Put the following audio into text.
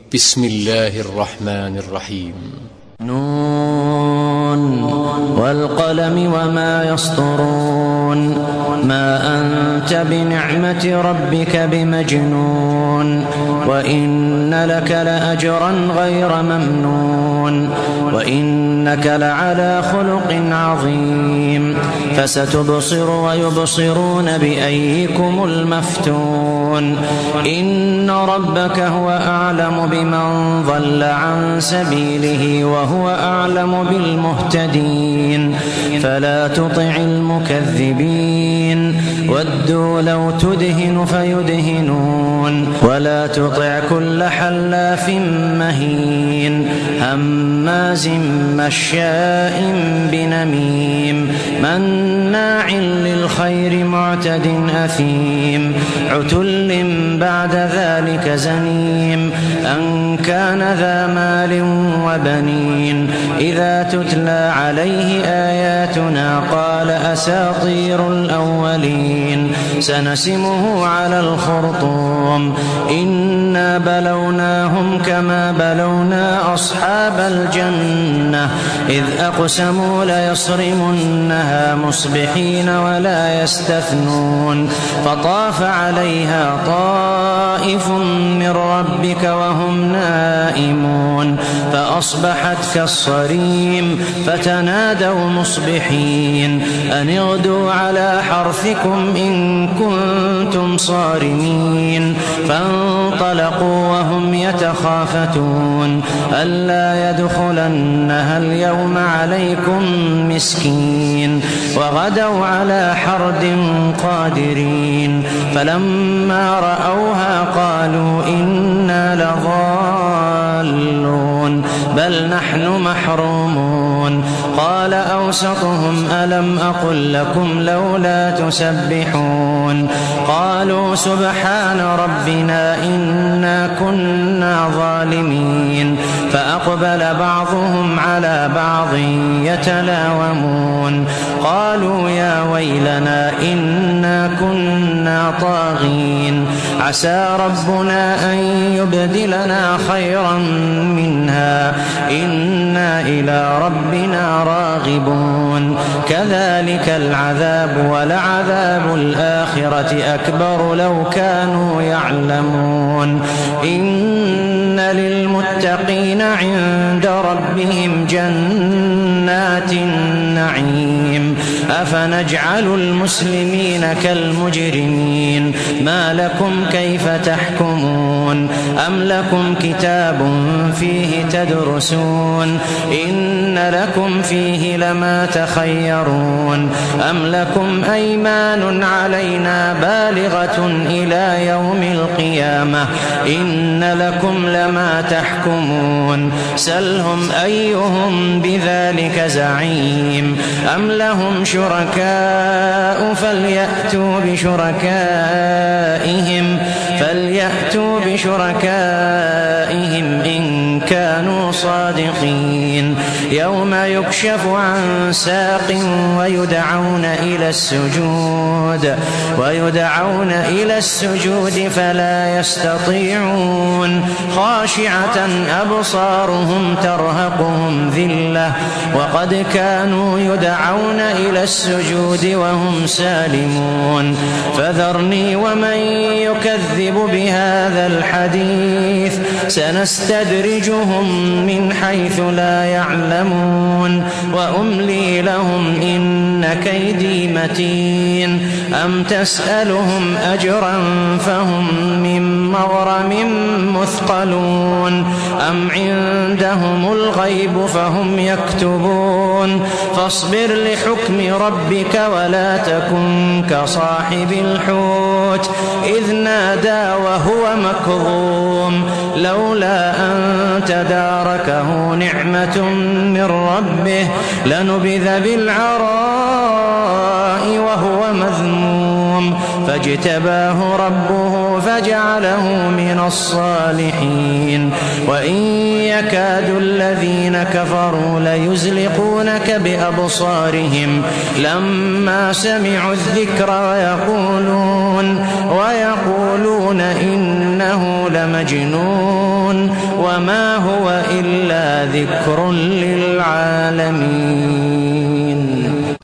بسم الله الرحمن الرحيم. نون والقلم وما يسطرون ما أنت بنعمة ربك بمجنون وإن لك لأجرا غير ممنون وإنك لعلى خلق عظيم فستبصر ويبصرون بأيكم المفتون إن ربك هو أعلم بمن ضل عن سبيله وهو أعلم بالمهتدين فلا تطع المكذبين ودوا لو تدهن فيدهنون ولا تطع كل حلاف مهين هماز مشاء بنميم مناع للخير معتد أثيم عتل بعد ذلك زنيم أن كان ذا مال وبنين إذا تتلى عليه آياتنا قال أساطير الأولين سنسمه على الخرطوم إنا بلوناهم كما بلونا أصحاب الجنة إذ أقسموا ليصرمنها مصبحين ولا يستثنون فطاف عليها طائف من ربك وهم نائمون فأصبحت كالصريم فتنادوا مصبحين أن اغدوا على حرثكم إن كنتم صارمين فانطلقوا وهم يتخافتون ألا يدخلنها اليوم عليكم مسكين وغدوا على حرد قادرين فلما رأوها قالوا إنا لضالون بل نحن محرومون قال أوسطهم ألم أقل لكم لولا تسبحون قالوا سبحان ربنا إنا كنا ظالمين فأقبل بعضهم على بعض يتلاومون قالوا يا ويلنا إنا كنا طاغين عسى ربنا أن يبدلنا خيرا منها إنا إلى ربنا راغبون كذلك العذاب ولعذاب الآخرة أكبر لو كانوا يعلمون إن للمتقين عند ربهم جنات النعيم أفنجعل المسلمين كالمجرمين ما لكم كيف تحكمون أم لكم كتاب فيه تدرسون إن لكم فيه لما تخيرون أم لكم أيمان علينا بالغة إلى يوم القيامة إن لكم لما تحكمون سلهم أيهم بذلك زعيم أم لهم شركاء فليأتوا بشركائهم إن كانوا صادقين يوم يكشف عن ساق ويدعون إلى السجود فلا يستطيعون خاشعة أبصارهم ترهقهم ذلة وقد كانوا يدعون إلى السجود وهم سالمون فذرني ومن يكذب بهذا الحديث سنستدرجهم من حيث لا يعلمون وأملي لهم إن كيدي متين أم تسألهم أجرا فهم من مغرم مثقلون أم عندهم الغيب فهم يكتبون فاصبر لحكم ربك ولا تكن كصاحب الحوت إذ نادى وهو مكظوم لولا أن تداركه نعمة من ربه لنبذ بالعراء وهو مذموم فاجتباه ربه فجعله من الصالحين وإن يكاد الذين كفروا ليزلقونك بأبصارهم لما سمعوا الذكر ويقولون إنه لمجنون وما هو إلا ذكر للعالمين.